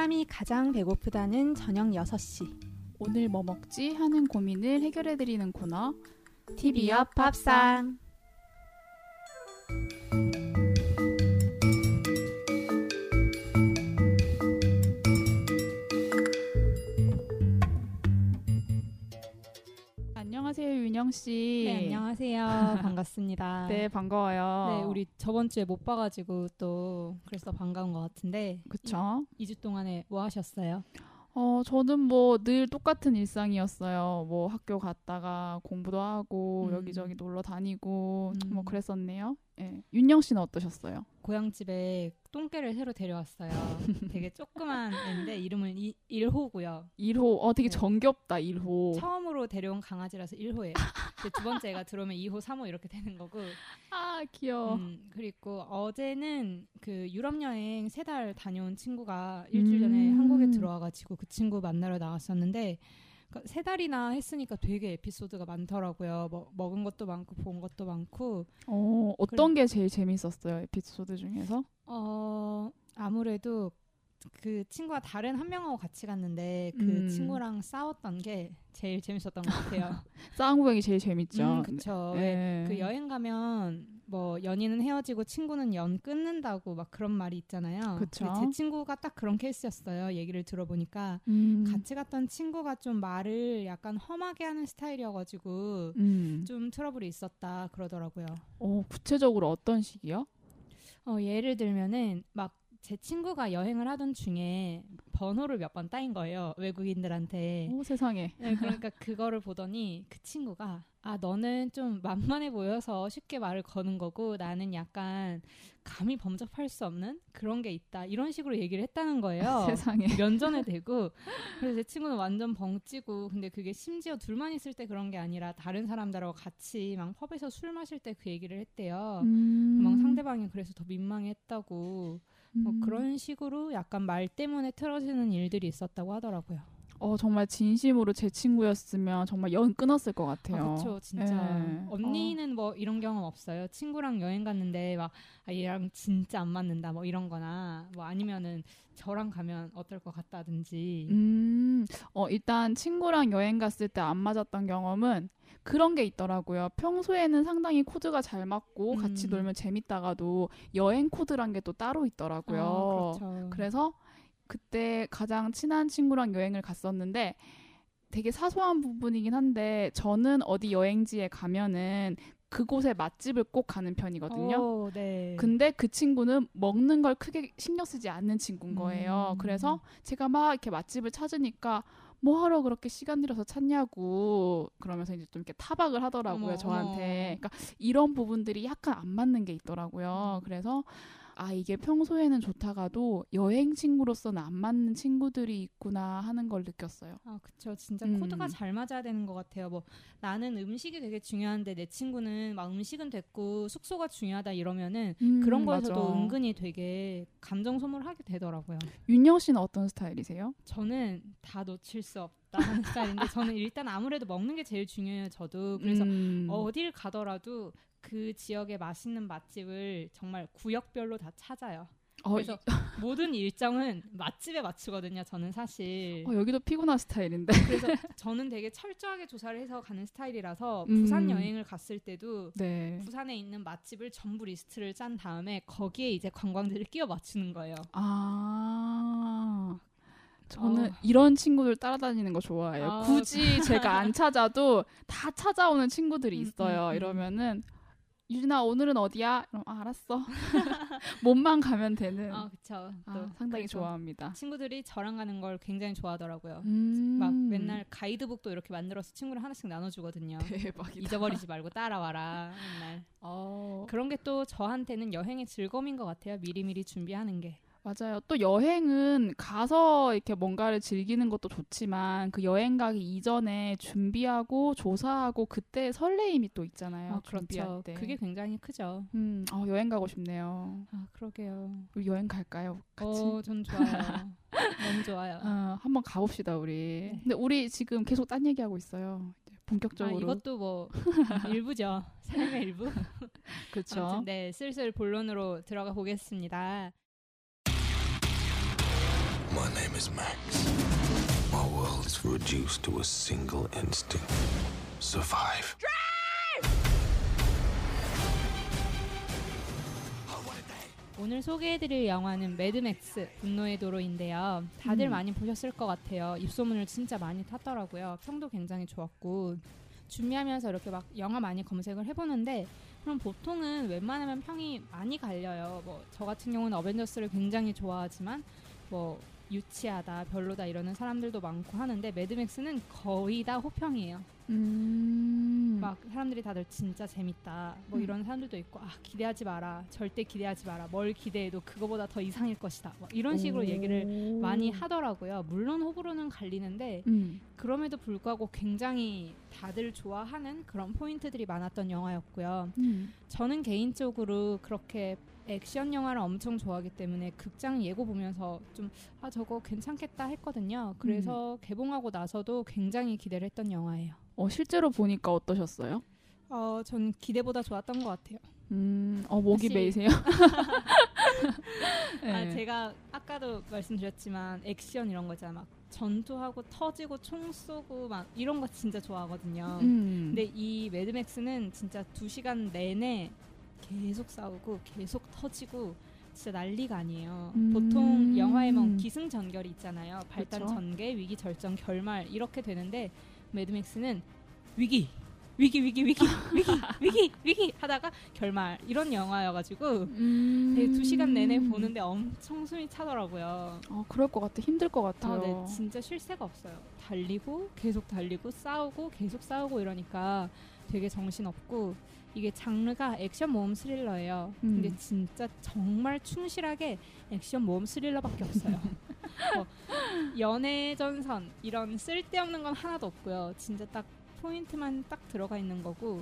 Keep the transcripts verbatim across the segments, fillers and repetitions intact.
사람이 가장 배고프다는 저녁 여섯 시. 오늘 뭐 먹지 하는 고민을 해결해드리는 코너 티비 옆 밥상. 안녕하세요, 윤영씨. 네, 안녕하세요. 반갑습니다. 네, 반가워요. 네, 우리 저번 주에 못 봐가지고 또 그래서 반가운 것 같은데. 그쵸? 이 주 동안에 뭐 하셨어요? 어, 저는 뭐 늘 똑같은 일상이었어요. 뭐 학교 갔다가 공부도 하고 음. 여기저기 놀러 다니고 음. 뭐 그랬었네요. 네. 윤영 씨는 어떠셨어요? 고향집에 똥개를 새로 데려왔어요. 되게 조그만 애인데 이름은 이, 일호고요. 일호. 어, 되게 네. 정겹다, 일호. 처음으로 데려온 강아지라서 일호예요. 두 번째 애가 들어오면 이호, 삼호 이렇게 되는 거고. 아, 귀여워. 음, 그리고 어제는 그 유럽 여행 세 달 다녀온 친구가 일주일 전에 음. 한국에 들어와가지고 그 친구 만나러 나왔었는데 그러니까 세 달이나 했으니까 되게 에피소드가 많더라고요. 뭐, 먹은 것도 많고 본 것도 많고. 어, 어떤 게 제일 재밌었어요, 에피소드 중에서? 어, 아무래도 그 친구가 다른 한 명하고 같이 갔는데 그 음. 친구랑 싸웠던 게 제일 재밌었던 것 같아요. 싸움 구경이 제일 재밌죠. 음, 그쵸. 네. 그 여행 가면 뭐 연인은 헤어지고 친구는 연 끊는다고 막 그런 말이 있잖아요. 그쵸. 근데 제 친구가 딱 그런 케이스였어요. 얘기를 들어보니까 음. 같이 갔던 친구가 좀 말을 약간 험하게 하는 스타일이어가지고 음. 좀 트러블이 있었다 그러더라고요. 어, 구체적으로 어떤 식이요? 어, 예를 들면은 막 제 친구가 여행을 하던 중에 번호를 몇 번 따인 거예요. 외국인들한테. 오, 세상에. 네, 그러니까 그거를 보더니 그 친구가 아 너는 좀 만만해 보여서 쉽게 말을 거는 거고 나는 약간 감히 범접할 수 없는 그런 게 있다. 이런 식으로 얘기를 했다는 거예요. 세상에. 면전에 대고. 그래서 제 친구는 완전 벙찌고 근데 그게 심지어 둘만 있을 때 그런 게 아니라 다른 사람들하고 같이 막 펍에서 술 마실 때 그 얘기를 했대요. 음. 막 상대방이 그래서 더 민망했다고 뭐 음. 그런 식으로 약간 말 때문에 틀어지는 일들이 있었다고 하더라고요. 어, 정말 진심으로 제 친구였으면 정말 연 끊었을 것 같아요. 아, 그쵸, 진짜. 네. 언니는 어. 뭐 이런 경험 없어요? 친구랑 여행 갔는데 막 아, 얘랑 진짜 안 맞는다 뭐 이런 거나 뭐 아니면은 저랑 가면 어떨 것 같다든지. 음, 어, 일단 친구랑 여행 갔을 때 안 맞았던 경험은 그런 게 있더라고요. 평소에는 상당히 코드가 잘 맞고 음. 같이 놀면 재밌다가도 여행 코드란 게 또 따로 있더라고요. 아, 그렇죠. 그래서 그때 가장 친한 친구랑 여행을 갔었는데 되게 사소한 부분이긴 한데 저는 어디 여행지에 가면은 그곳에 맛집을 꼭 가는 편이거든요. 오, 네. 근데 그 친구는 먹는 걸 크게 신경 쓰지 않는 친구인 거예요. 음. 그래서 제가 막 이렇게 맛집을 찾으니까 뭐 하러 그렇게 시간 들여서 찾냐고 그러면서 이제 좀 이렇게 타박을 하더라고요. 어머, 저한테. 어머. 그러니까 이런 부분들이 약간 안 맞는 게 있더라고요. 그래서 아, 이게 평소에는 좋다가도 여행 친구로서는 안 맞는 친구들이 있구나 하는 걸 느꼈어요. 아, 그쵸. 진짜 음. 코드가 잘 맞아야 되는 것 같아요. 뭐, 나는 음식이 되게 중요한데 내 친구는 막 음식은 됐고 숙소가 중요하다 이러면은 음, 그런 거에서도 맞아. 은근히 되게 감정 소모하게 되더라고요. 윤영 씨는 어떤 스타일이세요? 저는 다 놓칠 수 없다 하는 스타일인데 저는 일단 아무래도 먹는 게 제일 중요해요. 저도. 그래서 음. 어딜 가더라도 그 지역의 맛있는 맛집을 정말 구역별로 다 찾아요. 어, 그래서 모든 일정은 맛집에 맞추거든요. 저는 사실. 어, 여기도 피곤한 스타일인데. 그래서 저는 되게 철저하게 조사를 해서 가는 스타일이라서 음. 부산 여행을 갔을 때도 네. 부산에 있는 맛집을 전부 리스트를 짠 다음에 거기에 이제 관광지를 끼워 맞추는 거예요. 아, 저는 어. 이런 친구들 따라다니는 거 좋아해요. 아, 굳이 제가 안 찾아도 다 찾아오는 친구들이 음, 있어요. 음, 음. 이러면은 유진아 오늘은 어디야? 그럼 아, 알았어. 몸만 가면 되는. 아, 그쵸. 아, 또 상당히 그래서 좋아합니다. 친구들이 저랑 가는 걸 굉장히 좋아하더라고요. 음. 막 맨날 가이드북도 이렇게 만들어서 친구랑 하나씩 나눠주거든요. 대박이다. 잊어버리지 말고 따라와라 맨날. 어, 그런 게 또 저한테는 여행의 즐거움인 것 같아요. 미리미리 준비하는 게. 맞아요. 또 여행은 가서 이렇게 뭔가를 즐기는 것도 좋지만 그 여행 가기 이전에 준비하고 조사하고 그때 설레임이 또 있잖아요. 아, 준비할 그렇죠. 때. 그게 굉장히 크죠. 음, 어, 여행 가고 싶네요. 아, 그러게요. 우리 여행 갈까요? 같이? 어, 전 좋아요. 너무 좋아요. 어, 한번 가봅시다 우리. 네. 근데 우리 지금 계속 딴 얘기하고 있어요. 이제 아, 본격적으로. 이것도 뭐 일부죠. 삶의 일부. 그렇죠. 아무튼 네, 슬슬 본론으로 들어가 보겠습니다. My name is Max. My world is reduced to a single instinct. Survive. 오늘 소개해드릴 영화는 매드맥스 분노의 도로인데요. 다들 음. 많이 보셨을 것 같아요. 입소문을 진짜 많이 탔더라고요. 평도 굉장히 좋았고 준비하면서 이렇게 막 영화 많이 검색을 해보는데 그럼 보통은 웬만하면 평이 많이 갈려요. 뭐 저 같은 경우는 어벤져스를 굉장히 좋아하지만 뭐 유치하다, 별로다 이러는 사람들도 많고 하는데 매드맥스는 거의 다 호평이에요. 음. 막 사람들이 다들 진짜 재밌다 뭐 음. 이런 사람들도 있고 아 기대하지 마라 절대 기대하지 마라 뭘 기대해도 그거보다 더 이상일 것이다 막 이런 식으로 얘기를 많이 하더라고요. 물론 호불호는 갈리는데 음. 그럼에도 불구하고 굉장히 다들 좋아하는 그런 포인트들이 많았던 영화였고요. 음. 저는 개인적으로 그렇게 액션 영화를 엄청 좋아하기 때문에 극장 예고 보면서 좀 아 저거 괜찮겠다 했거든요. 그래서 음. 개봉하고 나서도 굉장히 기대를 했던 영화예요. 어, 실제로 보니까 어떠셨어요? 어, 전 기대보다 좋았던 것 같아요. 음, 어, 목이 사실... 메이세요? 네. 아, 제가 아까도 말씀드렸지만 액션 이런 거 있잖아요. 막 전투하고 터지고 총 쏘고 막 이런 거 진짜 좋아하거든요. 음. 근데 이 매드맥스는 진짜 두 시간 내내 계속 싸우고 계속 터지고 진짜 난리가 아니에요. 음. 보통 영화에 뭐 기승전결이 있잖아요. 발단, 그쵸? 전개, 위기, 절정, 결말 이렇게 되는데 매드맥스는 위기, 위기, 위기, 위기, 위기, 위기, 위기 하다가 결말 이런 영화여가지고 음. 되게 두 시간 내내 보는데 엄청 숨이 차더라고요. 어, 그럴 것 같아. 힘들 것 같아요. 아, 네, 진짜 쉴 새가 없어요. 달리고 계속 달리고 싸우고 계속 싸우고 이러니까 되게 정신없고 이게 장르가 액션 모험 스릴러예요. 음. 근데 진짜 정말 충실하게 액션 모험 스릴러밖에 없어요. 뭐 연애 전선 이런 쓸데없는 건 하나도 없고요. 진짜 딱 포인트만 딱 들어가 있는 거고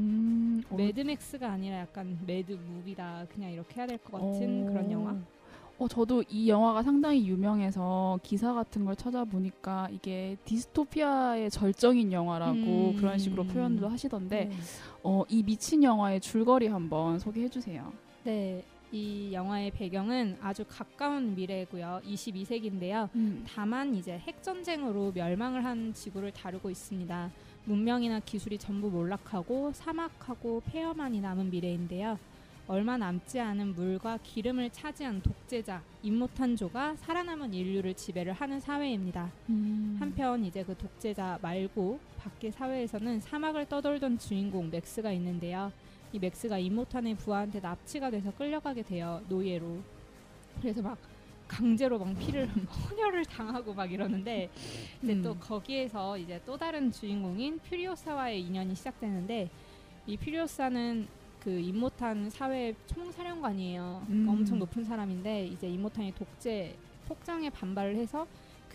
음. 매드맥스가 아니라 약간 매드무비다 그냥 이렇게 해야 될 것 같은 어. 그런 영화. 어, 저도 이 영화가 상당히 유명해서 기사 같은 걸 찾아보니까 이게 디스토피아의 절정인 영화라고 음. 그런 식으로 표현도 하시던데 네. 어, 이 미친 영화의 줄거리 한번 소개해 주세요. 네, 이 영화의 배경은 아주 가까운 미래고요. 이십이 세기인데요. 음. 다만 이제 핵전쟁으로 멸망을 한 지구를 다루고 있습니다. 문명이나 기술이 전부 몰락하고 사막하고 폐허만이 남은 미래인데요. 얼마 남지 않은 물과 기름을 차지한 독재자 임모탄조가 살아남은 인류를 지배를 하는 사회입니다. 음. 한편 이제 그 독재자 말고 밖의 사회에서는 사막을 떠돌던 주인공 맥스가 있는데요. 이 맥스가 임모탄의 부하한테 납치가 돼서 끌려가게 돼요. 노예로. 그래서 막 강제로 막 피를 헌혈을 당하고 막 이러는데 이제 음. 또 거기에서 이제 또 다른 주인공인 퓨리오사와의 인연이 시작되는데 이 퓨리오사는 그 임모탄 사회 총사령관이에요. 음. 엄청 높은 사람인데 이제 임모탄이 독재 폭정에 반발을 해서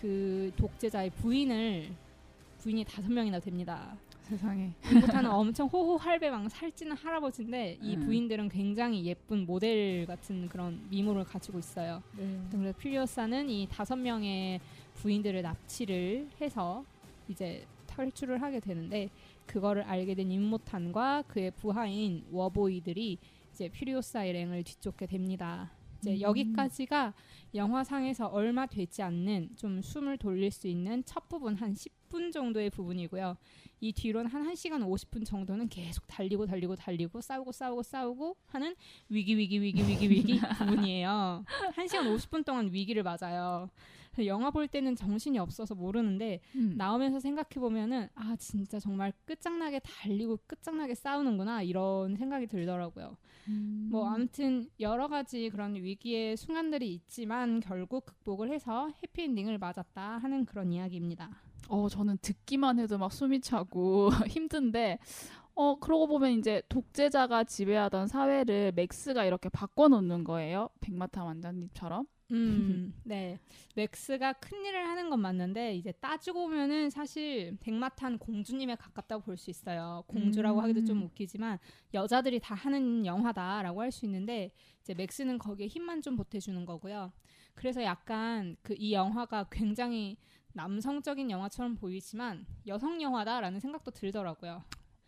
그 독재자의 부인을 부인이 다섯 명이나 됩니다. 세상에. 임모탄은 엄청 호호할배 막 살찌는 할아버지인데 이 음. 부인들은 굉장히 예쁜 모델 같은 그런 미모를 가지고 있어요. 네. 그래서 퓨리오사는 이 다섯 명의 부인들을 납치를 해서 이제 탈출을 하게 되는데 그거를 알게 된 임모탄과 그의 부하인 워보이들이 이제 퓨리오사 일행을 뒤쫓게 됩니다. 이제 음. 여기까지가 영화상에서 얼마 되지 않는 좀 숨을 돌릴 수 있는 첫 부분 한 십 분 정도의 부분이고요. 이 뒤로는 한 1시간 오십 분 정도는 계속 달리고 달리고 달리고 싸우고 싸우고 싸우고 하는 위기 위기 위기 위기 위기 부분이에요. 한 시간 오십 분 동안 위기를 맞아요. 영화 볼 때는 정신이 없어서 모르는데 음. 나오면서 생각해보면은 아 진짜 정말 끝장나게 달리고 끝장나게 싸우는구나 이런 생각이 들더라고요. 음. 뭐 아무튼 여러 가지 그런 위기의 순간들이 있지만 결국 극복을 해서 해피엔딩을 맞았다 하는 그런 이야기입니다. 어, 저는 듣기만 해도 막 숨이 차고 힘든데 어, 그러고 보면 이제 독재자가 지배하던 사회를 맥스가 이렇게 바꿔놓는 거예요. 백마탄 왕자님처럼. 음, 네. 맥스가 큰일을 하는 건 맞는데 이제 따지고 보면은 사실 백마탄 공주님에 가깝다고 볼 수 있어요. 공주라고 음. 하기도 좀 웃기지만 여자들이 다 하는 영화다라고 할 수 있는데 이제 맥스는 거기에 힘만 좀 보태주는 거고요. 그래서 약간 그 이 영화가 굉장히 남성적인 영화처럼 보이지만 여성 영화다라는 생각도 들더라고요.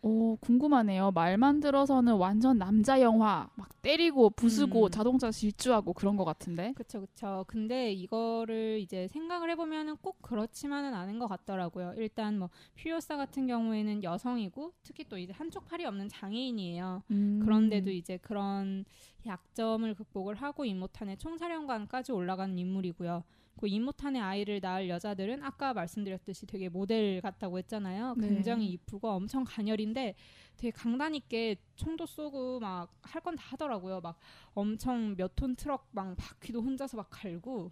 오, 궁금하네요. 말만 들어서는 완전 남자 영화, 막 때리고 부수고 음. 자동차 질주하고 그런 것 같은데. 그쵸, 그쵸. 근데 이거를 이제 생각을 해보면은 꼭 그렇지만은 않은 것 같더라고요. 일단 뭐 퓨리오사 같은 경우에는 여성이고 특히 또 이제 한쪽 팔이 없는 장애인이에요. 음. 그런데도 이제 그런 약점을 극복을 하고 임모탄의 총사령관까지 올라가는 인물이고요. 그 임모탄의 아이를 낳을 여자들은 아까 말씀드렸듯이 되게 모델 같다고 했잖아요. 네. 굉장히 이쁘고 엄청 가녀린데 되게 강단 있게 총도 쏘고 막 할 건 다 하더라고요. 막 엄청 몇 톤 트럭 막 바퀴도 혼자서 막 갈고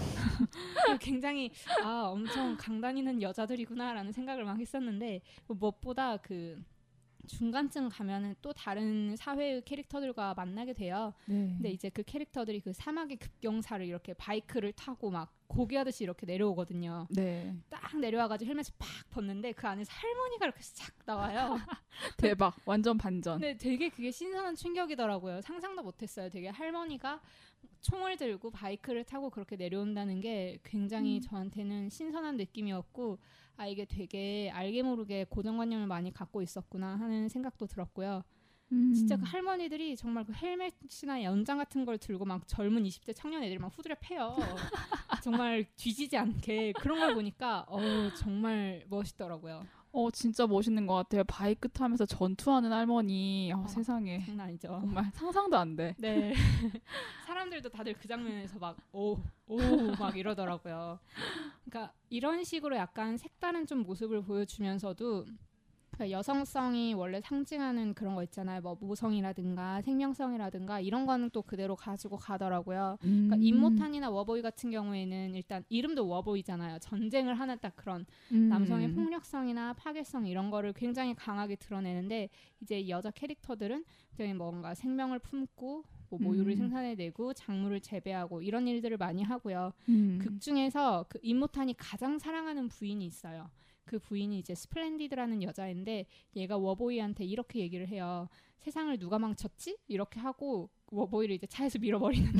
굉장히 아 엄청 강단 있는 여자들이구나라는 생각을 막 했었는데 무엇보다 그 중간쯤 가면은 또 다른 사회의 캐릭터들과 만나게 돼요. 네. 근데 이제 그 캐릭터들이 그 사막의 급경사를 이렇게 바이크를 타고 막 고개하듯이 이렇게 내려오거든요. 네. 딱 내려와가지고 헬멧을 팍 벗는데 그 안에서 할머니가 이렇게 싹 나와요. 대박. 완전 반전. 근데 되게 그게 신선한 충격이더라고요. 상상도 못했어요. 되게 할머니가 총을 들고 바이크를 타고 그렇게 내려온다는 게 굉장히 음. 저한테는 신선한 느낌이었고 아 이게 되게 알게 모르게 고정관념을 많이 갖고 있었구나 하는 생각도 들었고요. 음. 진짜 그 할머니들이 정말 그 헬멧이나 연장 같은 걸 들고 막 젊은 이십 대 청년 애들이 막 후드려 패요. 정말 뒤지지 않게 그런 걸 보니까 어우 정말 멋있더라고요. 어, 진짜 멋있는 것 같아요. 바이크 타면서 전투하는 할머니. 어, 어, 세상에. 장난 아니죠. 정말 상상도 안 돼. 네. 사람들도 다들 그 장면에서 막, 오, 오, 막 이러더라고요. 그러니까 이런 식으로 약간 색다른 좀 모습을 보여주면서도 그러니까 여성성이 원래 상징하는 그런 거 있잖아요. 뭐 모성이라든가 생명성이라든가 이런 거는 또 그대로 가지고 가더라고요. 음. 그러니까 임모탄이나 워보이 같은 경우에는 일단 이름도 워보이잖아요. 전쟁을 하는 딱 그런 음. 남성의 폭력성이나 파괴성 이런 거를 굉장히 강하게 드러내는데 이제 여자 캐릭터들은 굉장히 뭔가 생명을 품고 뭐 모유를 음. 생산해내고 작물을 재배하고 이런 일들을 많이 하고요. 음. 극 중에서 그 임모탄이 가장 사랑하는 부인이 있어요. 그 부인이 이제 스플렌디드라는 여자인데 얘가 워보이한테 이렇게 얘기를 해요. 세상을 누가 망쳤지? 이렇게 하고 워보이를 이제 차에서 밀어버리는데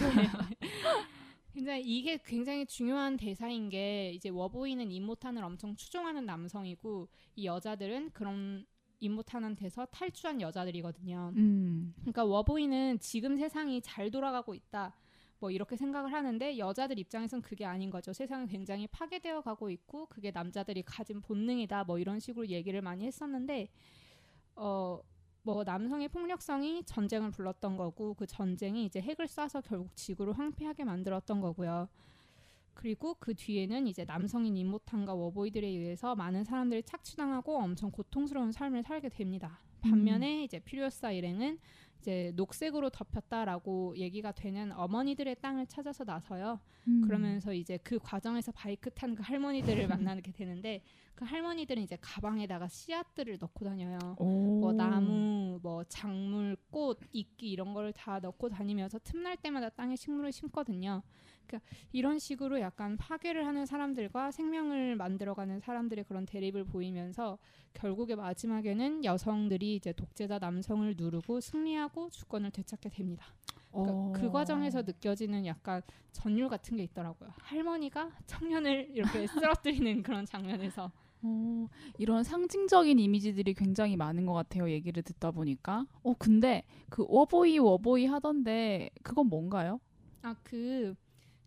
굉장히 이게 굉장히 중요한 대사인 게 이제 워보이는 임모탄을 엄청 추종하는 남성이고 이 여자들은 그런 임모탄한테서 탈주한 여자들이거든요. 음. 그러니까 워보이는 지금 세상이 잘 돌아가고 있다. 뭐 이렇게 생각을 하는데 여자들 입장에선 그게 아닌 거죠. 세상은 굉장히 파괴되어 가고 있고 그게 남자들이 가진 본능이다. 뭐 이런 식으로 얘기를 많이 했었는데 어, 뭐 남성의 폭력성이 전쟁을 불렀던 거고 그 전쟁이 이제 핵을 쏴서 결국 지구를 황폐하게 만들었던 거고요. 그리고 그 뒤에는 이제 남성인 임모탄과 워보이들에 의해서 많은 사람들이 착취당하고 엄청 고통스러운 삶을 살게 됩니다. 반면에 음. 이제 퓨리오사 일행은 이제 녹색으로 덮였다라고 얘기가 되는 어머니들의 땅을 찾아서 나서요. 음. 그러면서 이제 그 과정에서 바이크 탄 그 할머니들을 만나게 되는데 그 할머니들은 이제 가방에다가 씨앗들을 넣고 다녀요. 오. 뭐 나무, 뭐 작물, 꽃, 이끼 이런 걸 다 넣고 다니면서 틈날 때마다 땅에 식물을 심거든요. 그러니까 이런 식으로 약간 파괴를 하는 사람들과 생명을 만들어가는 사람들의 그런 대립을 보이면서 결국에 마지막에는 여성들이 이제 독재자 남성을 누르고 승리하고 주권을 되찾게 됩니다. 그러니까 그 과정에서 느껴지는 약간 전율 같은 게 있더라고요. 할머니가 청년을 이렇게 쓰러뜨리는 그런 장면에서. 어, 이런 상징적인 이미지들이 굉장히 많은 것 같아요. 얘기를 듣다 보니까. 어, 근데 그 워보이 워보이 하던데 그건 뭔가요? 아, 그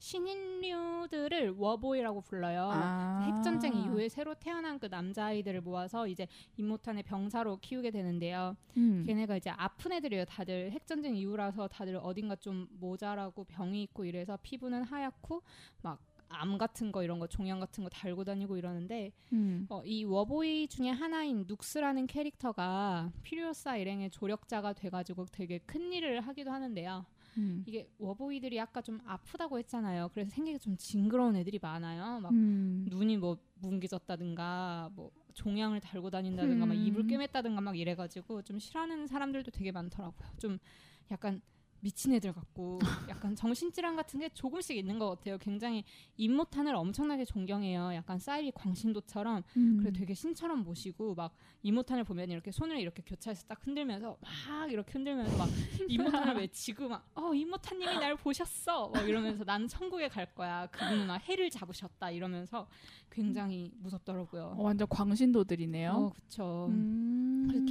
신인류들을 워보이라고 불러요. 아. 핵전쟁 이후에 새로 태어난 그 남자아이들을 모아서 이제 임모탄의 병사로 키우게 되는데요. 음. 걔네가 이제 아픈 애들이에요. 다들 핵전쟁 이후라서 다들 어딘가 좀 모자라고 병이 있고 이래서 피부는 하얗고 막 암 같은 거 이런 거 종양 같은 거 달고 다니고 이러는데 음. 어, 이 워보이 중에 하나인 눅스라는 캐릭터가 퓨리오사 일행의 조력자가 돼가지고 되게 큰 일을 하기도 하는데요. 음. 이게 워보이들이 아까 좀 아프다고 했잖아요. 그래서 생기가 좀 징그러운 애들이 많아요. 막 음. 눈이 뭐 뭉개졌다든가 뭐 종양을 달고 다닌다든가 음. 막 입을 꿰맸다든가 막 이래가지고 좀 싫어하는 사람들도 되게 많더라고요. 좀 약간 미친 애들 같고 약간 정신질환 같은 게 조금씩 있는 것 같아요. 굉장히 임모탄을 엄청나게 존경해요. 약간 사이비 광신도처럼 음. 그래 되게 신처럼 모시고 막 임모탄을 보면 이렇게 손을 이렇게 교차해서 딱 흔들면서 막 이렇게 흔들면서 막 임모탄을 외치고 막 어 임모탄님이 날 보셨어 막 이러면서 나는 천국에 갈 거야. 그분은 막 해를 잡으셨다 이러면서 굉장히 무섭더라고요. 어, 완전 광신도들이네요. 어, 그렇죠. 음. 그래서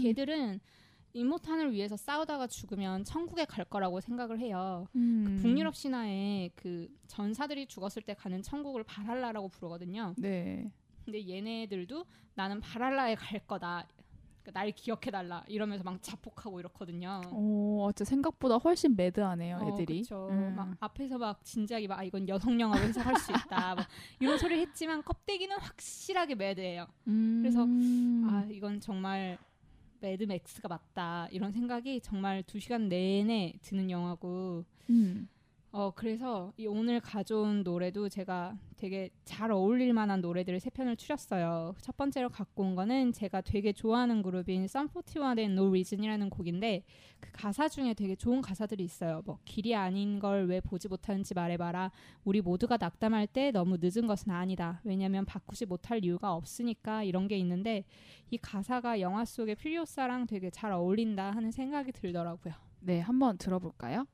걔들은 이모탄을 위해서 싸우다가 죽으면 천국에 갈 거라고 생각을 해요. 음. 그 북유럽 신화에 그 전사들이 죽었을 때 가는 천국을 발할라라고 부르거든요. 네. 근데 얘네들도 나는 발할라에 갈 거다. 그러니까 날 기억해달라 이러면서 막 자폭하고 이렇거든요. 오, 어째 생각보다 훨씬 매드하네요, 애들이. 어, 그렇죠. 음. 막 앞에서 막 진지하게 막 아, 이건 여성 영화로 해석할 수 있다. 막 이런 소리를 했지만 껍데기는 확실하게 매드예요. 음. 그래서 아 이건 정말 매드맥스가 맞다 이런 생각이 정말 두 시간 내내 드는 영화고 음. 어 그래서 이 오늘 가져온 노래도 제가 되게 잘 어울릴 만한 노래들을 세 편을 추렸어요. 첫 번째로 갖고 온 거는 제가 되게 좋아하는 그룹인 썸포티원의 No Reason이라는 곡인데 그 가사 중에 되게 좋은 가사들이 있어요. 뭐 길이 아닌 걸 왜 보지 못하는지 말해봐라. 우리 모두가 낙담할 때 너무 늦은 것은 아니다. 왜냐면 바꾸지 못할 이유가 없으니까 이런 게 있는데 이 가사가 영화 속의 퓨리오사랑 되게 잘 어울린다 하는 생각이 들더라고요. 네, 한번 들어볼까요?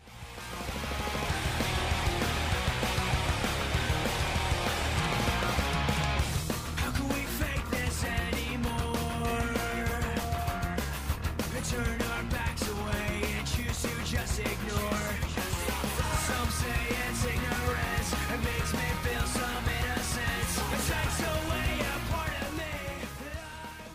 Turn our backs away and choose to just ignore. Some say it's ignorance. It makes me feel some innocence. It takes away a part of me that I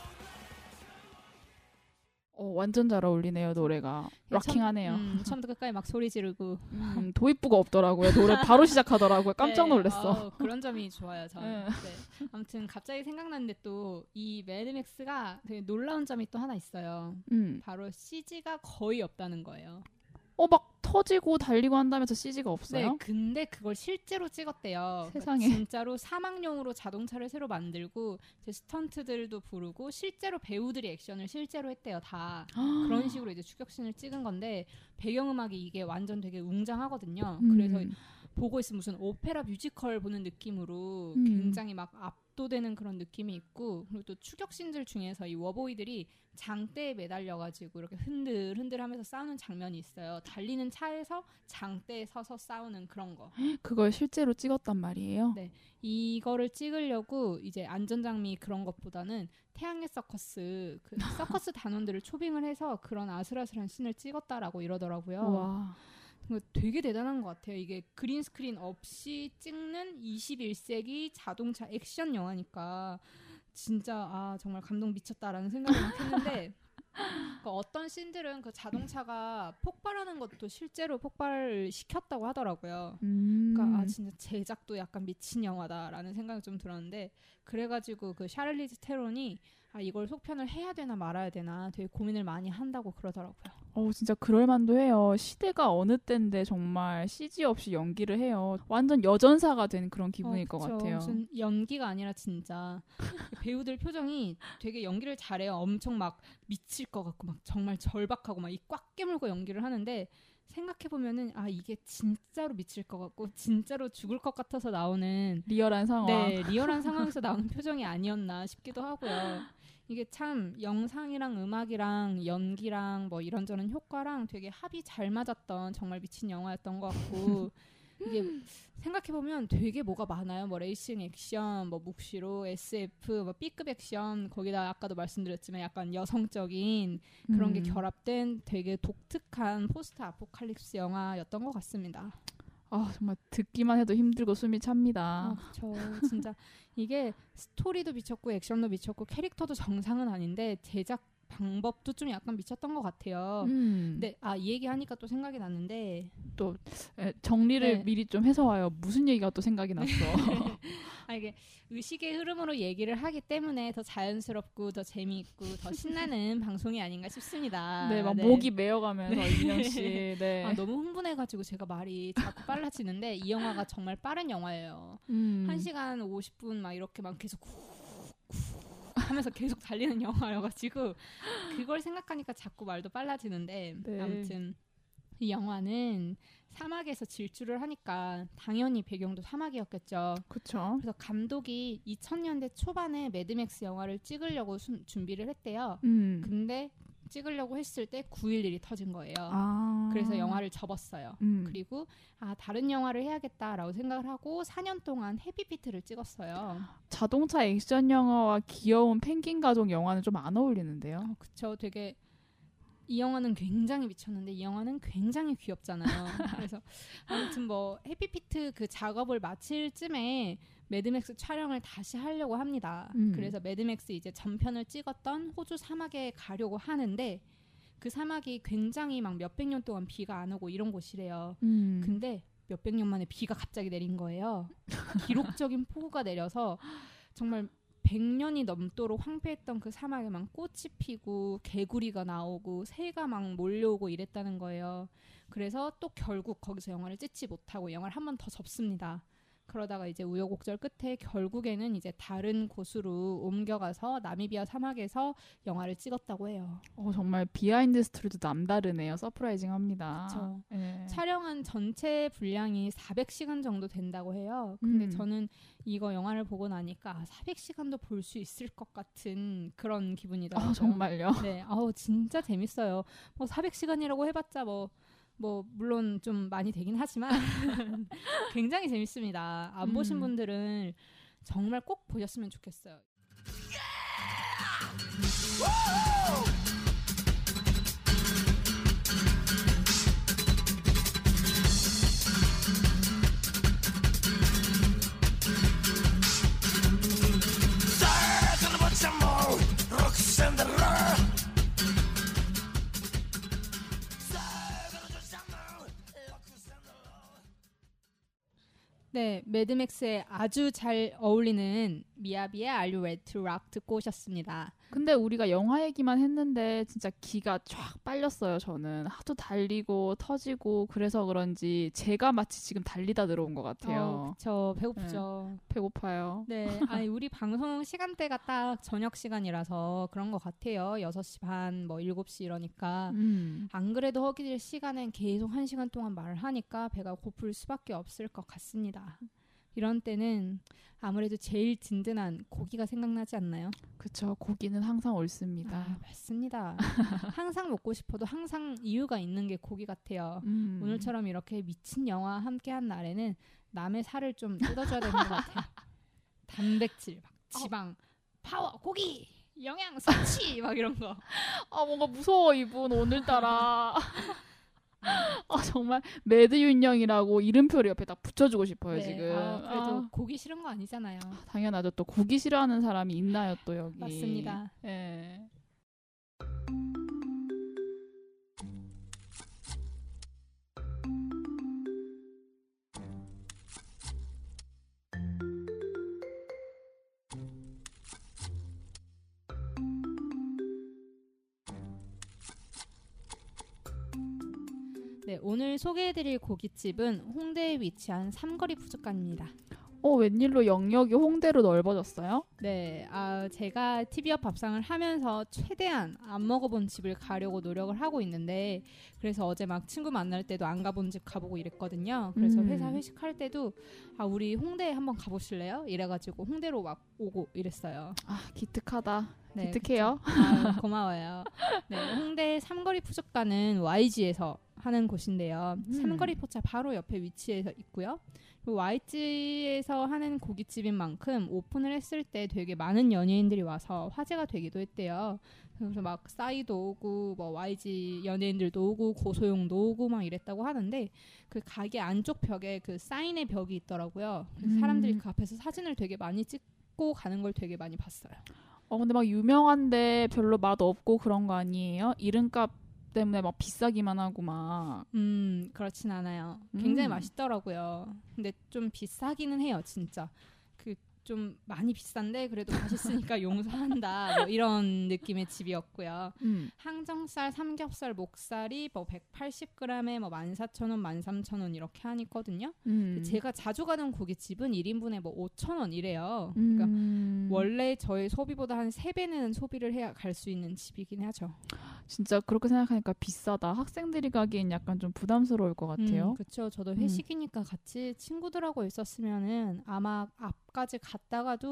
won't. 어, 완전 잘 어울리네요, 노래가. 락킹하네요. 음, 처음부터 끝까지 막 소리 지르고 음, 도입부가 없더라고요. 노래 바로 시작하더라고요. 깜짝 네, 놀랐어. 어, 그런 점이 좋아요. 저는. 네. 네. 아무튼 갑자기 생각났는데 또 이 매드맥스가 되게 놀라운 점이 또 하나 있어요. 음. 바로 씨지가 거의 없다는 거예요. 어, 막 터지고 달리고 한다면서 씨지가 없어요? 네, 근데 그걸 실제로 찍었대요. 세상에. 그러니까 진짜로 사막용으로 자동차를 새로 만들고 이제 스턴트들도 부르고 실제로 배우들이 액션을 실제로 했대요. 다 그런 식으로 이제 추격신을 찍은 건데 배경음악이 이게 완전 되게 웅장하거든요. 음. 그래서 보고 있으면 무슨 오페라 뮤지컬 보는 느낌으로 음. 굉장히 막 압도되는 그런 느낌이 있고 그리고 또 추격신들 중에서 이 워보이들이 장대에 매달려가지고 이렇게 흔들흔들하면서 싸우는 장면이 있어요. 달리는 차에서 장대에 서서 싸우는 그런 거. 그걸 실제로 찍었단 말이에요? 네. 이거를 찍으려고 이제 안전장비 그런 것보다는 태양의 서커스 그 서커스 단원들을 초빙을 해서 그런 아슬아슬한 씬을 찍었다라고 이러더라고요. 와. 되게 대단한 것 같아요. 이게 그린 스크린 없이 찍는 이십일 세기 자동차 액션 영화니까 진짜 아 정말 감동 미쳤다라는 생각을 막 했는데 그러니까 어떤 씬들은 그 자동차가 폭발하는 것도 실제로 폭발을 시켰다고 하더라고요. 음. 그러니까 아 진짜 제작도 약간 미친 영화다라는 생각이 좀 들었는데 그래가지고 그 샤를리즈 테론이 아 이걸 속편을 해야 되나 말아야 되나 되게 고민을 많이 한다고 그러더라고요. 어, 진짜 그럴만도 해요. 시대가 어느 때인데 정말 씨지 없이 연기를 해요. 완전 여전사가 된 그런 기분일 어, 것 그쵸. 같아요. 무슨 연기가 아니라 진짜 배우들 표정이 되게 연기를 잘해요. 엄청 막 미칠 것 같고 막 정말 절박하고 막 이 꽉 깨물고 연기를 하는데 생각해보면은 아 이게 진짜로 미칠 것 같고 진짜로 죽을 것 같아서 나오는 리얼한 상황. 네 리얼한 상황에서 나오는 표정이 아니었나 싶기도 하고요. 이게 참 영상이랑 음악이랑 연기랑 뭐 이런저런 효과랑 되게 합이 잘 맞았던 정말 미친 영화였던 것 같고 이게 생각해보면 되게 뭐가 많아요. 뭐 레이싱 액션, 뭐 묵시로, 에스에프, 뭐 B급 액션 거기다 아까도 말씀드렸지만 약간 여성적인 그런 음. 게 결합된 되게 독특한 포스트 아포칼립스 영화였던 것 같습니다. 아, 정말 듣기만 해도 힘들고 숨이 찹니다. 아, 그쵸. 진짜 이게 스토리도 미쳤고 액션도 미쳤고 캐릭터도 정상은 아닌데 제작 방법도 좀 약간 미쳤던 것 같아요. 음. 근데 아, 이 얘기 하니까 또 생각이 났는데 또 에, 정리를 네. 미리 좀 해서 와요. 무슨 얘기가 또 생각이 났어. 아, 이게 의식의 흐름으로 얘기를 하기 때문에 더 자연스럽고 더 재미있고 더 신나는 방송이 아닌가 싶습니다. 네, 막 목이 메어가면서 이명 씨. 네. 아, 너무 흥분해가지고 제가 말이 자꾸 빨라지는데 이 영화가 정말 빠른 영화예요. 음. 한 시간 오십 분 막 이렇게 막 계속 하면서 계속 달리는 영화여가지고 그걸 생각하니까 자꾸 말도 빨라지는데 네. 아무튼 이 영화는 사막에서 질주를 하니까 당연히 배경도 사막이었겠죠. 그쵸. 그래서 감독이 이천 년대 초반에 매드맥스 영화를 찍으려고 수, 준비를 했대요. 음. 근데 찍으려고 했을 때 구일 일이 터진 거예요. 아. 그래서 영화를 접었어요. 음. 그리고 아 다른 영화를 해야겠다라고 생각을 하고 사 년 동안 해피피트를 찍었어요. 자동차 액션 영화와 귀여운 펭귄 가족 영화는 좀 안 어울리는데요. 어, 그쵸. 되게 이 영화는 굉장히 미쳤는데 이 영화는 굉장히 귀엽잖아요. 그래서 아무튼 뭐 해피피트 그 작업을 마칠 쯤에 매드맥스 촬영을 다시 하려고 합니다. 음. 그래서 매드맥스 이제 전편을 찍었던 호주 사막에 가려고 하는데 그 사막이 굉장히 막 몇백 년 동안 비가 안 오고 이런 곳이래요. 음. 근데 몇백 년 만에 비가 갑자기 내린 거예요. 기록적인 폭우가 내려서 정말 백 년이 넘도록 황폐했던 그 사막에 막 꽃이 피고 개구리가 나오고 새가 막 몰려오고 이랬다는 거예요. 그래서 또 결국 거기서 영화를 찍지 못하고 영화를 한 번 더 접습니다. 그러다가 이제 우여곡절 끝에 결국에는 이제 다른 곳으로 옮겨가서 나미비아 사막에서 영화를 찍었다고 해요. 어, 정말 비하인드 스토리도 남다르네요. 서프라이징합니다. 그쵸. 예. 촬영은 전체 분량이 사백 시간 정도 된다고 해요. 근데 음. 저는 이거 영화를 보고 나니까 사백 시간도 볼 수 있을 것 같은 그런 기분이더라고요. 어, 정말요? 네, 아우 진짜 재밌어요. 뭐 사백 시간이라고 해봤자 뭐. 뭐 물론 좀 많이 되긴 하지만 굉장히 재밌습니다. 안 음. 보신 분들은 정말 꼭 보셨으면 좋겠어요. 네, 매드맥스에 아주 잘 어울리는 미야비의 Are You Ready to Rock 듣고 오셨습니다. 근데 우리가 영화 얘기만 했는데 진짜 기가 쫙 빨렸어요. 저는 하도 달리고 터지고 그래서 그런지 제가 마치 지금 달리다 들어온 것 같아요. 어, 그쵸, 배고프죠. 배고파요. 네, 아니 우리 방송 시간대가 딱 저녁 시간이라서 그런 것 같아요. 여섯 시 반, 뭐 일곱 시 이러니까. 음. 안 그래도 허기질 시간엔 계속 한 시간 동안 말을 하니까 배가 고플 수밖에 없을 것 같습니다. 이런 때는 아무래도 제일 든든한 고기가 생각나지 않나요? 그쵸. 고기는 항상 옳습니다. 아, 맞습니다. 항상 먹고 싶어도 항상 이유가 있는 게 고기 같아요. 음. 오늘처럼 이렇게 미친 영화 함께한 날에는 남의 살을 좀 뜯어줘야 되는 것 같아요. 단백질, 막 지방, 파워, 고기, 영양, 섭취 막 이런 거. 아 뭔가 무서워 이분 오늘따라. 아 정말 매드 윤영이라고 이름표를 옆에 딱 붙여주고 싶어요 네, 지금. 아, 그래도 아, 고기 싫은 거 아니잖아요. 당연하죠. 또 고기 싫어하는 사람이 있나요 또 여기. 맞습니다. 예. 네, 오늘 소개해드릴 고깃집은 홍대에 위치한 삼거리 푸주간입니다. 어 웬일로 영역이 홍대로 넓어졌어요? 네, 아, 제가 티비업 밥상을 하면서 최대한 안 먹어본 집을 가려고 노력을 하고 있는데 그래서 어제 막 친구 만날 때도 안 가본 집 가보고 이랬거든요. 그래서 음. 회사 회식할 때도 아 우리 홍대에 한번 가보실래요? 이래가지고 홍대로 막 오고 이랬어요. 아 기특하다. 네, 기특해요. 아, 고마워요. 네, 홍대 삼거리 푸주간은 와이지에서 하는 곳인데요. 음. 삼거리 포차 바로 옆에 위치해서 있고요. 와이지에서 하는 고깃집인 만큼 오픈을 했을 때 되게 많은 연예인들이 와서 화제가 되기도 했대요. 그래서 막 싸이도 오고 뭐 와이지 연예인들도 오고 고소영도 오고 막 이랬다고 하는데 그 가게 안쪽 벽에 그 사인의 벽이 있더라고요. 그래서 음. 사람들이 그 앞에서 사진을 되게 많이 찍고 가는 걸 되게 많이 봤어요. 어 근데 막 유명한데 별로 맛 없고 그런 거 아니에요? 이름값 때문에 막 비싸기만 하고 막. 음, 그렇진 않아요. 굉장히 음. 맛있더라고요. 근데 좀 비싸기는 해요, 진짜. 그 좀 많이 비싼데 그래도 맛있으니까 용서한다. 뭐 이런 느낌의 집이었고요. 음. 항정살, 삼겹살, 목살이 뭐 백팔십 그램에 뭐 만 사천 원, 만 삼천 원 이렇게 하니거든요. 음. 제가 자주 가는 고깃집은 일 인분에 뭐 오천 원 이래요. 그러니까 음. 원래 저의 소비보다 한 세 배는 소비를 해야 갈 수 있는 집이긴 하죠. 진짜 그렇게 생각하니까 비싸다. 학생들이 가기엔 약간 좀 부담스러울 것 같아요. 음, 그렇죠. 저도 회식이니까 같이 친구들하고 있었으면은 아마 앞까지 갔다가도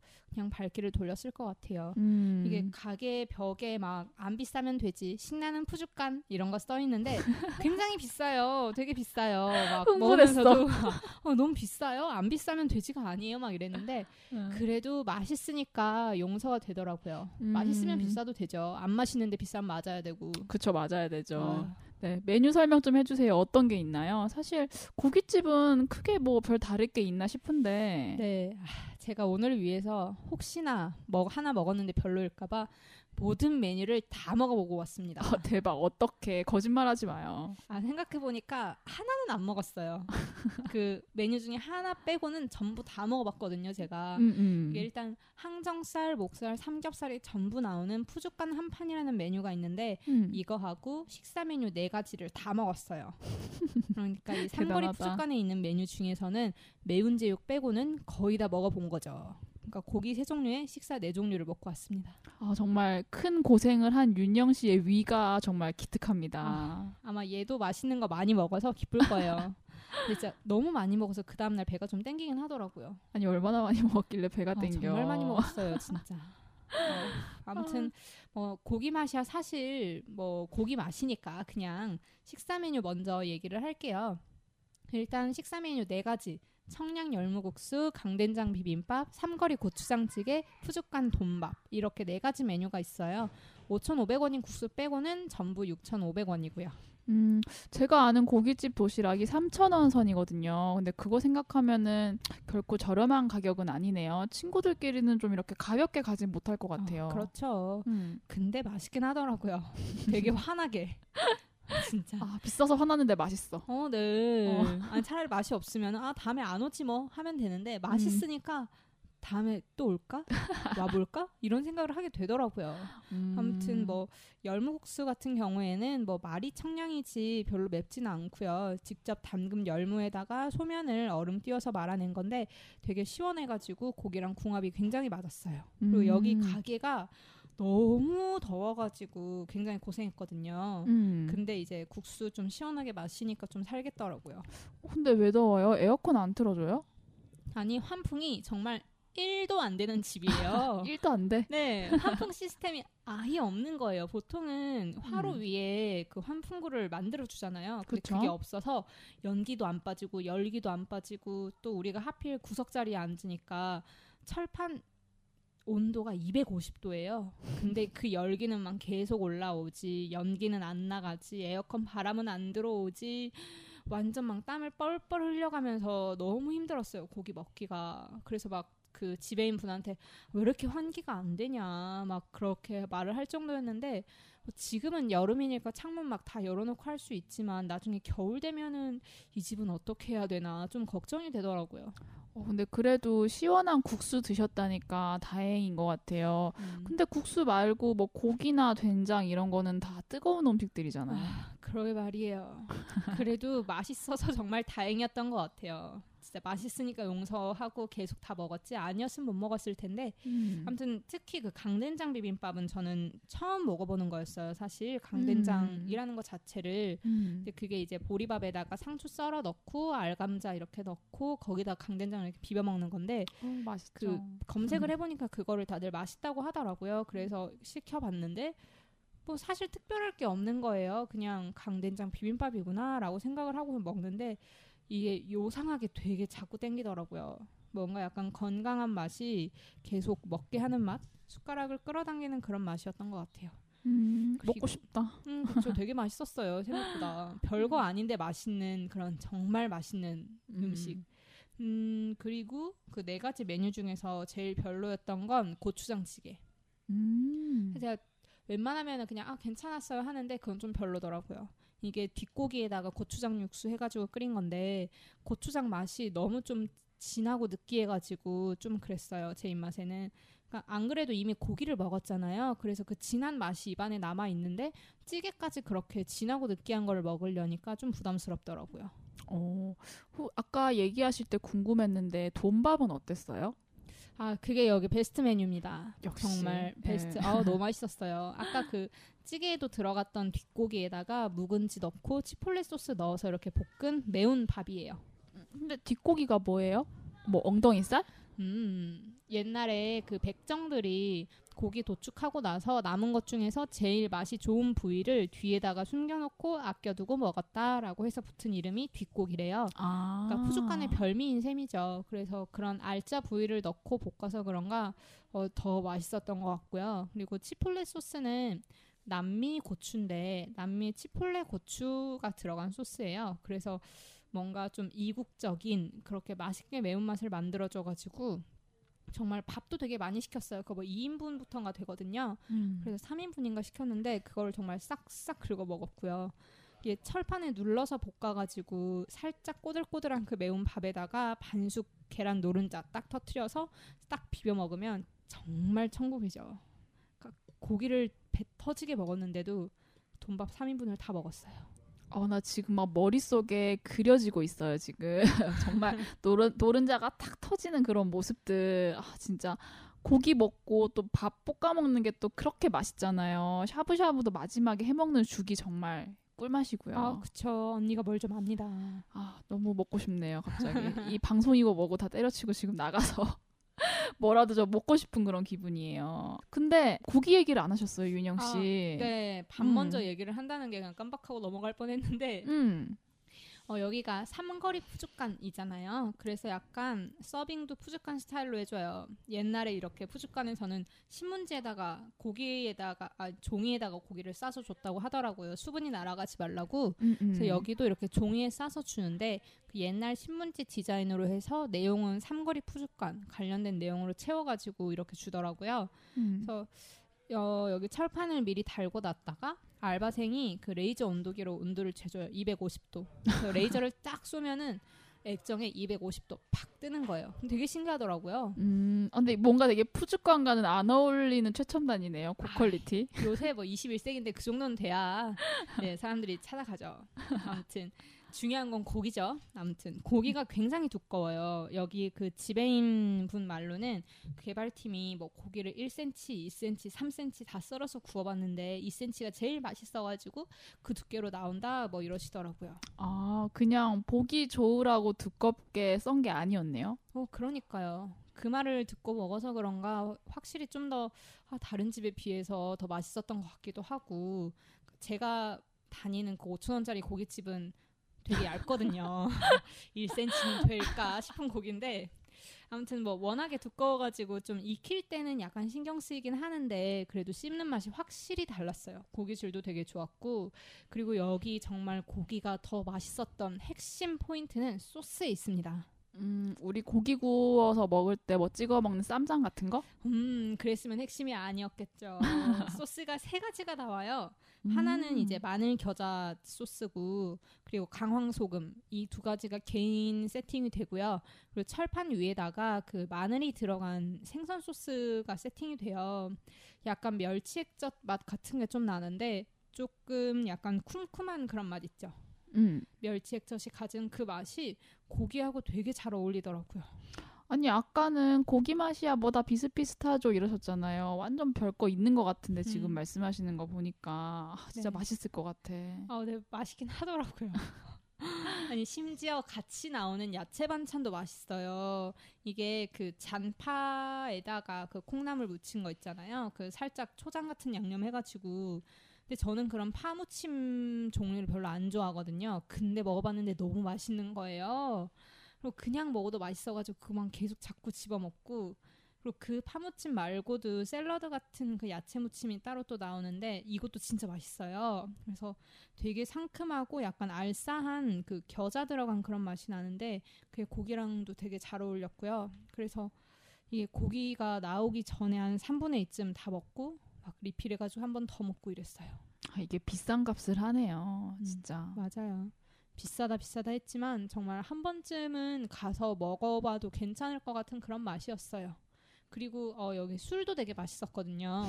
그냥 발길을 돌렸을 것 같아요. 음. 이게 가게 벽에 막 안 비싸면 되지, 신나는 푸주간 이런 거 써 있는데 굉장히 비싸요. 되게 비싸요. 막 흥분했어. 먹으면서도 어, 너무 비싸요. 안 비싸면 돼지가 아니에요. 막 이랬는데 음. 그래도 맛있으니까 용서가 되더라고요. 음. 맛있으면 비싸도 되죠. 안 맛있는데 비싸면 맞아야 되고. 그쵸, 맞아야 되죠. 아, 네, 메뉴 설명 좀 해주세요. 어떤 게 있나요? 사실 고깃집은 크게 뭐 별 다를 게 있나 싶은데. 네, 아, 제가 오늘 위해서 혹시나 뭐 하나 먹었는데 별로일까봐 모든 메뉴를 다 먹어보고 왔습니다. 아, 대박. 어떻게 거짓말하지 마요. 아, 생각해보니까 하나는 안 먹었어요. 그 메뉴 중에 하나 빼고는 전부 다 먹어봤거든요, 제가. 음, 음. 이게 일단 항정살, 목살, 삼겹살이 전부 나오는 푸주간 한 판이라는 메뉴가 있는데 음. 이거하고 식사 메뉴 네 가지를 다 먹었어요. 그러니까 이 삼거리 대단하다. 푸주간에 있는 메뉴 중에서는 매운 제육 빼고는 거의 다 먹어본 거죠. 그러니까 고기 세 종류에 식사 네 종류를 먹고 왔습니다. 아, 정말 큰 고생을 한 윤영 씨의 위가 정말 기특합니다. 아, 아마 얘도 맛있는 거 많이 먹어서 기쁠 거예요. 근데 진짜 너무 많이 먹어서 그 다음날 배가 좀 땡기긴 하더라고요. 아니, 얼마나 많이 먹었길래 배가 아, 땡겨. 정말 많이 먹었어요, 진짜. 어, 아무튼 뭐 고기 맛이야 사실 뭐 고기 맛이니까 그냥 식사 메뉴 먼저 얘기를 할게요. 일단 식사 메뉴 네 가지. 청양 열무국수, 강된장 비빔밥, 삼거리 고추장찌개, 푸주간 돈밥 이렇게 네 가지 메뉴가 있어요. 오천오백 원인 국수 빼고는 전부 육천오백 원이고요. 음, 제가 아는 고깃집 도시락이 삼천 원 선이거든요. 근데 그거 생각하면은 결코 저렴한 가격은 아니네요. 친구들끼리는 좀 이렇게 가볍게 가진 못할 것 같아요. 어, 그렇죠. 음. 근데 맛있긴 하더라고요. 되게 환하게. 진짜. 아, 비싸서 화나는데 맛있어. 어, 네. 어. 아니, 차라리 맛이 없으면 아 다음에 안 오지 뭐 하면 되는데 맛있으니까 다음에 또 올까? 와볼까? 이런 생각을 하게 되더라고요. 음. 아무튼 뭐 열무국수 같은 경우에는 뭐 말이 청량이지 별로 맵지는 않고요. 직접 담근 열무에다가 소면을 얼음 띄워서 말아낸 건데 되게 시원해가지고 고기랑 궁합이 굉장히 맞았어요. 그리고 음. 여기 가게가 너무 더워가지고 굉장히 고생했거든요. 음. 근데 이제 국수 좀 시원하게 마시니까 좀 살겠더라고요. 근데 왜 더워요? 에어컨 안 틀어줘요? 아니 환풍이 정말 일도 안 되는 집이에요. 일도 안 돼. 네, 환풍 시스템이 아예 없는 거예요. 보통은 화로 음. 위에 그 환풍구를 만들어 주잖아요. 근데 그쵸? 그게 없어서 연기도 안 빠지고 열기도 안 빠지고 또 우리가 하필 구석 자리에 앉으니까 철판 온도가 이백오십 도예요. 근데 그 열기는 막 계속 올라오지, 연기는 안 나가지, 에어컨 바람은 안 들어오지. 완전 막 땀을 뻘뻘 흘려가면서 너무 힘들었어요. 고기 먹기가. 그래서 막 그 지배인 분한테 왜 이렇게 환기가 안 되냐 막 그렇게 말을 할 정도였는데 뭐 지금은 여름이니까 창문 막 다 열어놓고 할 수 있지만 나중에 겨울 되면은 이 집은 어떻게 해야 되나 좀 걱정이 되더라고요. 어, 근데 그래도 시원한 국수 드셨다니까 다행인 것 같아요. 음. 근데 국수 말고 뭐 고기나 된장 이런 거는 다 뜨거운 음식들이잖아요. 아, 그러게 말이에요. 그래도 맛있어서 정말 다행이었던 것 같아요. 진짜 맛있으니까 용서하고 계속 다 먹었지 아니었으면 못 먹었을 텐데 음. 아무튼 특히 그 강된장 비빔밥은 저는 처음 먹어보는 거였어요. 사실 강된장이라는 것 자체를. 음. 근데 그게 이제 보리밥에다가 상추 썰어 넣고 알감자 이렇게 넣고 거기다 강된장을 이렇게 비벼 먹는 건데 어, 맛있죠. 그 검색을 해보니까 그거를 다들 맛있다고 하더라고요. 그래서 시켜봤는데 뭐 사실 특별할 게 없는 거예요. 그냥 강된장 비빔밥이구나 라고 생각을 하고 먹는데 이게 요상하게 되게 자꾸 땡기더라고요. 뭔가 약간 건강한 맛이 계속 먹게 하는 맛? 숟가락을 끌어당기는 그런 맛이었던 것 같아요. 음, 그리고- 먹고 싶다. 음, 그쵸. 되게 맛있었어요. 생각보다. 별거 아닌데 맛있는 그런 정말 맛있는 음식. 음, 그리고 그 네 가지 메뉴 중에서 제일 별로였던 건 고추장찌개. 음. 제가 웬만하면 그냥 아 괜찮았어요 하는데 그건 좀 별로더라고요. 이게 뒷고기에다가 고추장 육수 해가지고 끓인 건데 고추장 맛이 너무 좀 진하고 느끼해가지고 좀 그랬어요. 제 입맛에는. 그러니까 안 그래도 이미 고기를 먹었잖아요. 그래서 그 진한 맛이 입안에 남아있는데 찌개까지 그렇게 진하고 느끼한 걸 먹으려니까 좀 부담스럽더라고요. 어, 후, 아까 얘기하실 때 궁금했는데 돈밥은 어땠어요? 아 그게 여기 베스트 메뉴입니다. 역시. 정말 베스트. 예. 아 너무 맛있었어요. 아까 그 찌개에도 들어갔던 뒷고기에다가 묵은지 넣고 치폴레 소스 넣어서 이렇게 볶은 매운 밥이에요. 근데 뒷고기가 뭐예요? 뭐 엉덩이살? 음, 옛날에 그 백정들이 고기 도축하고 나서 남은 것 중에서 제일 맛이 좋은 부위를 뒤에다가 숨겨놓고 아껴두고 먹었다라고 해서 붙은 이름이 뒷고기래요. 아. 그러니까 푸주간의 별미인 셈이죠. 그래서 그런 알짜 부위를 넣고 볶아서 그런가 어, 더 맛있었던 것 같고요. 그리고 치폴레 소스는 남미 고추인데 남미 치폴레 고추가 들어간 소스예요. 그래서 뭔가 좀 이국적인 그렇게 맛있게 매운맛을 만들어줘가지고 정말 밥도 되게 많이 시켰어요. 그거 뭐 이 인분부터가 되거든요. 음. 그래서 삼 인분인가 시켰는데 그걸 정말 싹싹 긁어 먹었고요. 이게 철판에 눌러서 볶아가지고 살짝 꼬들꼬들한 그 매운 밥에다가 반숙 계란 노른자 딱 터트려서 딱 비벼 먹으면 정말 천국이죠. 그러니까 고기를 배 터지게 먹었는데도 돈밥 삼 인분을 다 먹었어요. 어, 나 지금 막 머릿속에 그려지고 있어요, 지금. 정말 노른, 노른자가 탁 터지는 그런 모습들. 아, 진짜 고기 먹고 또 밥 볶아 먹는 게 또 그렇게 맛있잖아요. 샤브샤브도 마지막에 해먹는 죽이 정말 꿀맛이고요. 아, 그쵸. 언니가 뭘 좀 압니다. 아, 너무 먹고 싶네요, 갑자기. 이 방송이고 뭐고 다 때려치고 지금 나가서 뭐라도 저 먹고 싶은 그런 기분이에요. 근데 고기 얘기를 안 하셨어요, 윤영 씨. 아, 네, 밥 음. 먼저 얘기를 한다는 게 그냥 깜빡하고 넘어갈 뻔했는데 음. 어, 여기가 삼거리 푸주간이잖아요. 그래서 약간 서빙도 푸주간 스타일로 해줘요. 옛날에 이렇게 푸주간에서는 신문지에다가 고기에다가 아, 종이에다가 고기를 싸서 줬다고 하더라고요. 수분이 날아가지 말라고. 음, 음. 그래서 여기도 이렇게 종이에 싸서 주는데 그 옛날 신문지 디자인으로 해서 내용은 삼거리 푸주간 관련된 내용으로 채워가지고 이렇게 주더라고요. 음. 그래서 어, 여기 철판을 미리 달고 놨다가 알바생이 그 레이저 온도계로 온도를 재줘요. 이백오십 도. 그래서 레이저를 딱 쏘면은 액정에 이백오십 도 팍 뜨는 거예요. 되게 신기하더라고요. 음, 아, 근데 뭔가 되게 푸주간과는 안 어울리는 최첨단이네요. 고퀄리티. 요새 뭐 이십일 세기인데 그 정도는 돼야 네, 사람들이 찾아가죠. 아무튼 중요한 건 고기죠. 아무튼 고기가 굉장히 두꺼워요. 여기 그 지배인 분 말로는 개발팀이 뭐 고기를 일 센티미터, 이 센티미터, 삼 센티미터 다 썰어서 구워봤는데 이 센티미터가 제일 맛있어가지고 그 두께로 나온다 뭐 이러시더라고요. 아, 그냥 보기 좋으라고 두껍게 썬 게 아니었네요. 어, 그러니까요. 그 말을 듣고 먹어서 그런가 확실히 좀 더 아, 다른 집에 비해서 더 맛있었던 것 같기도 하고 제가 다니는 그 오천 원짜리 고깃집은 되게 얇거든요. 일 센티미터는 될까 싶은 고기인데 아무튼 뭐 워낙에 두꺼워가지고 좀 익힐 때는 약간 신경 쓰이긴 하는데 그래도 씹는 맛이 확실히 달랐어요. 고기질도 되게 좋았고 그리고 여기 정말 고기가 더 맛있었던 핵심 포인트는 소스에 있습니다. 음, 우리 고기 구워서 먹을 때 뭐 찍어 먹는 쌈장 같은 거? 음, 그랬으면 핵심이 아니었겠죠. 소스가 세 가지가 나와요. 음. 하나는 이제 마늘 겨자 소스고 그리고 강황 소금 이 두 가지가 개인 세팅이 되고요. 그리고 철판 위에다가 그 마늘이 들어간 생선 소스가 세팅이 돼요. 약간 멸치 액젓 맛 같은 게 좀 나는데 조금 약간 쿰쿰한 그런 맛 있죠. 음. 멸치 액젓이 가진 그 맛이 고기하고 되게 잘 어울리더라고요. 아니, 아까는 고기 맛이야 뭐다 비슷비슷하죠 이러셨잖아요. 완전 별거 있는 것 같은데 지금 음. 말씀하시는 거 보니까 아, 진짜 네. 맛있을 것 같아. 아, 네, 맛있긴 하더라고요. 아니 심지어 같이 나오는 야채 반찬도 맛있어요. 이게 그 잔파에다가 그 콩나물 무친 거 있잖아요. 그 살짝 초장 같은 양념 해가지고. 근데 저는 그런 파무침 종류를 별로 안 좋아하거든요. 근데 먹어봤는데 너무 맛있는 거예요. 그리고 그냥 먹어도 맛있어가지고 그만 계속 자꾸 집어먹고 그리고 그 파무침 말고도 샐러드 같은 그 야채 무침이 따로 또 나오는데 이것도 진짜 맛있어요. 그래서 되게 상큼하고 약간 알싸한 그 겨자 들어간 그런 맛이 나는데 그게 고기랑도 되게 잘 어울렸고요. 그래서 이게 고기가 나오기 전에 한 삼분의 이쯤 다 먹고 막 리필해가지고 한 번 더 먹고 이랬어요. 아, 이게 비싼 값을 하네요. 음. 진짜. 맞아요. 비싸다 비싸다 했지만 정말 한 번쯤은 가서 먹어봐도 괜찮을 것 같은 그런 맛이었어요. 그리고 어, 여기 술도 되게 맛있었거든요.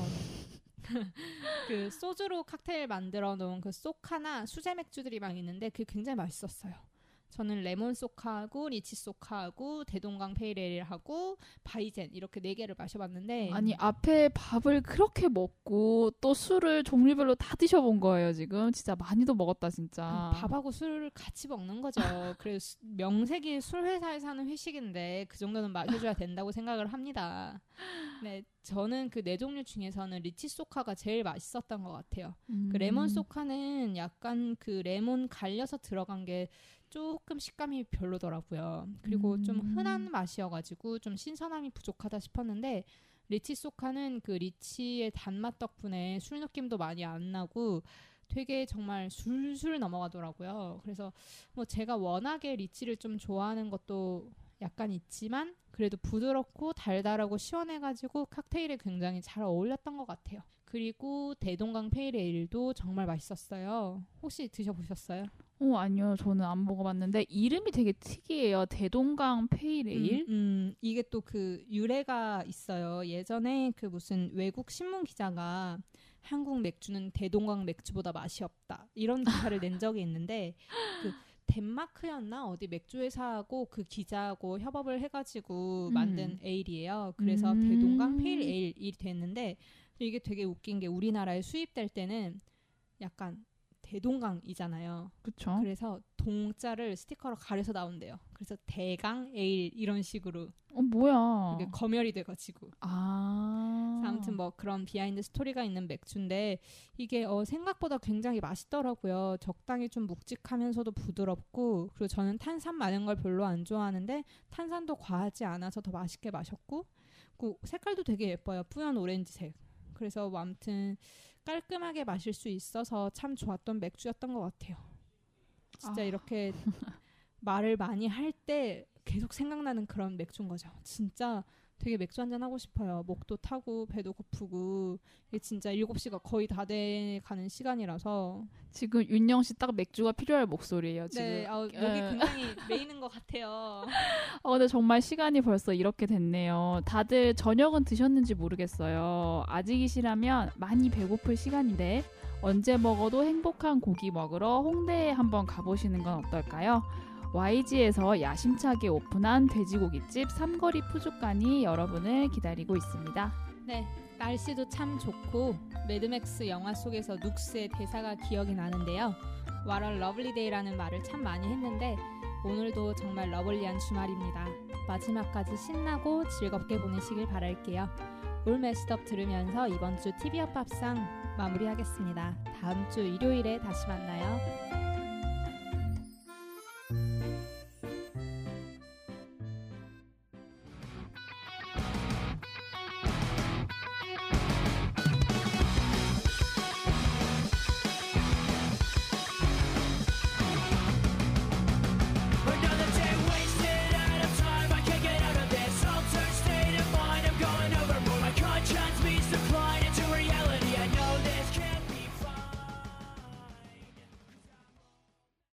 그 소주로 칵테일 만들어 놓은 그 소카나 수제 맥주들이 막 있는데 그게 굉장히 맛있었어요. 저는 레몬 소카하고 리치 소카하고 대동강 페이레일하고 바이젠 이렇게 네 개를 마셔봤는데 아니 앞에 밥을 그렇게 먹고 또 술을 종류별로 다 드셔본 거예요 지금. 진짜 많이도 먹었다 진짜. 밥하고 술을 같이 먹는 거죠. 그래서 수- 명색이 술 회사에 사는 회식인데 그 정도는 마셔줘야 된다고 생각을 합니다. 네, 저는 그 네 종류 중에서는 리치 소카가 제일 맛있었던 것 같아요. 음. 그 레몬 소카는 약간 그 레몬 갈려서 들어간 게 조금 식감이 별로더라고요. 그리고 좀 음. 흔한 맛이어가지고 좀 신선함이 부족하다 싶었는데 리치 소카는 그 리치의 단맛 덕분에 술 느낌도 많이 안 나고 되게 정말 술술 넘어가더라고요. 그래서 뭐 제가 워낙에 리치를 좀 좋아하는 것도 약간 있지만 그래도 부드럽고 달달하고 시원해가지고 칵테일에 굉장히 잘 어울렸던 것 같아요. 그리고 대동강 페이레일도 정말 맛있었어요. 혹시 드셔보셨어요? 어 아니요 저는 안 먹어봤는데 이름이 되게 특이해요. 대동강 페이레일. 음, 음, 이게 또 그 유래가 있어요. 예전에 그 무슨 외국 신문 기자가 한국 맥주는 대동강 맥주보다 맛이 없다 이런 기사를 낸 적이 있는데 그 덴마크였나 어디 맥주 회사하고 그 기자하고 협업을 해가지고 음. 만든 에일이에요. 그래서 음. 대동강 페일 에일이 됐는데 이게 되게 웃긴 게 우리나라에 수입될 때는 약간 대동강이잖아요. 그쵸? 그래서 동자를 스티커로 가려서 나온대요. 그래서 대강 에일 이런 식으로 어 뭐야? 이게 검열이 돼가지고. 아. 그래서 아무튼 뭐 그런 비하인드 스토리가 있는 맥주인데 이게 어 생각보다 굉장히 맛있더라고요. 적당히 좀 묵직하면서도 부드럽고 그리고 저는 탄산 많은 걸 별로 안 좋아하는데 탄산도 과하지 않아서 더 맛있게 마셨고 그 색깔도 되게 예뻐요. 뿌연 오렌지색. 그래서 뭐 아무튼 깔끔하게 마실 수 있어서 참 좋았던 맥주였던 것 같아요. 진짜 아. 이렇게 말을 많이 할 때 계속 생각나는 그런 맥주인 거죠. 진짜 되게 맥주 한잔 하고 싶어요. 목도 타고 배도 고프고 이게 진짜 일곱 시가 거의 다 돼가는 시간이라서 지금 윤영 씨 딱 맥주가 필요할 목소리예요 지금. 네, 아, 목이 에. 굉장히 메이는 것 같아요. 어, 근데 정말 시간이 벌써 이렇게 됐네요. 다들 저녁은 드셨는지 모르겠어요. 아직이시라면 많이 배고플 시간인데 언제 먹어도 행복한 고기 먹으러 홍대에 한번 가보시는 건 어떨까요? 와이지에서 야심차게 오픈한 돼지고기집 삼거리 푸주간이 여러분을 기다리고 있습니다. 네, 날씨도 참 좋고 매드맥스 영화 속에서 눅스의 대사가 기억이 나는데요. What a lovely day라는 말을 참 많이 했는데 오늘도 정말 러블리한 주말입니다. 마지막까지 신나고 즐겁게 보내시길 바랄게요. 올 메스업 들으면서 이번 주 티비 협bab상 마무리하겠습니다. 다음 주 일요일에 다시 만나요.